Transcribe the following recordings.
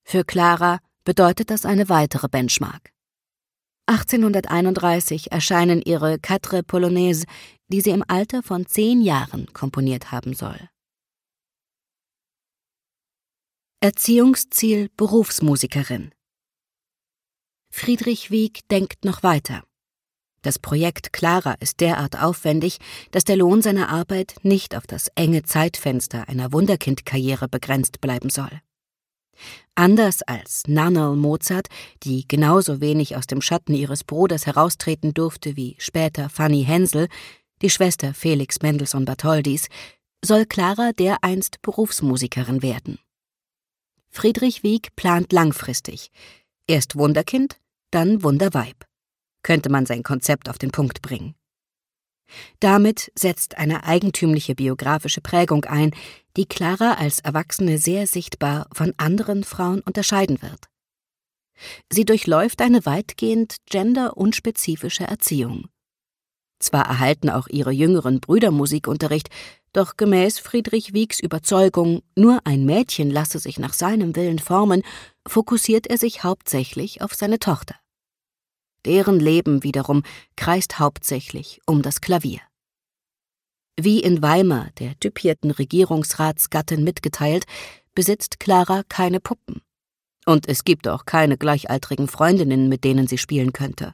Für Clara bedeutet das eine weitere Benchmark. 1831 erscheinen ihre Quatre Polonaises, die sie im Alter von 10 Jahren komponiert haben soll. Erziehungsziel Berufsmusikerin. Friedrich Wieck denkt noch weiter. Das Projekt Clara ist derart aufwendig, dass der Lohn seiner Arbeit nicht auf das enge Zeitfenster einer Wunderkind-Karriere begrenzt bleiben soll. Anders als Nannerl Mozart, die genauso wenig aus dem Schatten ihres Bruders heraustreten durfte wie später Fanny Hensel, die Schwester Felix Mendelssohn Bartholdys, soll Clara dereinst Berufsmusikerin werden. Friedrich Wieck plant langfristig. Erst Wunderkind, dann Wunderweib. Könnte man sein Konzept auf den Punkt bringen. Damit setzt eine eigentümliche biografische Prägung ein, die Clara als Erwachsene sehr sichtbar von anderen Frauen unterscheiden wird. Sie durchläuft eine weitgehend genderunspezifische Erziehung. Zwar erhalten auch ihre jüngeren Brüder Musikunterricht, doch gemäß Friedrich Wiecks Überzeugung, nur ein Mädchen lasse sich nach seinem Willen formen, fokussiert er sich hauptsächlich auf seine Tochter. Deren Leben wiederum kreist hauptsächlich um das Klavier. Wie in Weimar der düpierten Regierungsratsgattin mitgeteilt, besitzt Clara keine Puppen. Und es gibt auch keine gleichaltrigen Freundinnen, mit denen sie spielen könnte.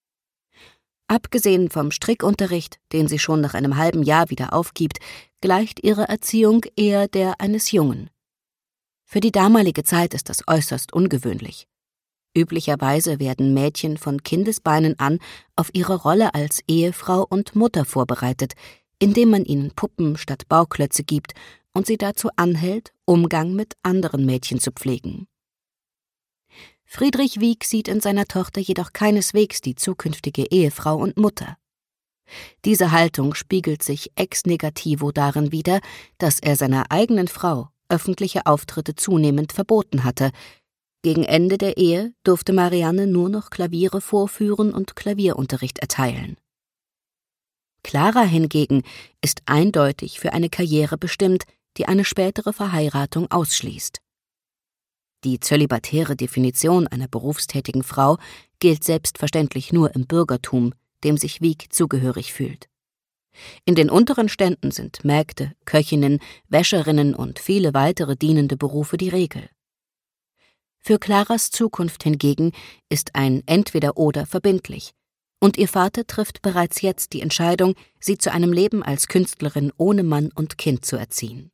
Abgesehen vom Strickunterricht, den sie schon nach einem halben Jahr wieder aufgibt, gleicht ihre Erziehung eher der eines Jungen. Für die damalige Zeit ist das äußerst ungewöhnlich. Üblicherweise werden Mädchen von Kindesbeinen an auf ihre Rolle als Ehefrau und Mutter vorbereitet, indem man ihnen Puppen statt Bauklötze gibt und sie dazu anhält, Umgang mit anderen Mädchen zu pflegen. Friedrich Wieck sieht in seiner Tochter jedoch keineswegs die zukünftige Ehefrau und Mutter. Diese Haltung spiegelt sich ex negativo darin wider, dass er seiner eigenen Frau öffentliche Auftritte zunehmend verboten hatte. Gegen Ende der Ehe durfte Marianne nur noch Klaviere vorführen und Klavierunterricht erteilen. Clara hingegen ist eindeutig für eine Karriere bestimmt, die eine spätere Verheiratung ausschließt. Die zölibatäre Definition einer berufstätigen Frau gilt selbstverständlich nur im Bürgertum, dem sich Wieck zugehörig fühlt. In den unteren Ständen sind Mägde, Köchinnen, Wäscherinnen und viele weitere dienende Berufe die Regel. Für Claras Zukunft hingegen ist ein Entweder-Oder verbindlich, und ihr Vater trifft bereits jetzt die Entscheidung, sie zu einem Leben als Künstlerin ohne Mann und Kind zu erziehen.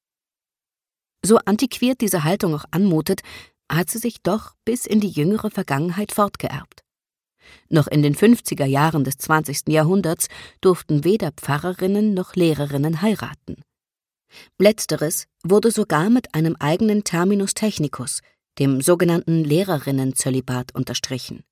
So antiquiert diese Haltung auch anmutet, hat sie sich doch bis in die jüngere Vergangenheit fortgeerbt. Noch in den 50er Jahren des 20. Jahrhunderts durften weder Pfarrerinnen noch Lehrerinnen heiraten. Letzteres wurde sogar mit einem eigenen Terminus technicus, dem sogenannten Lehrerinnenzölibat, unterstrichen.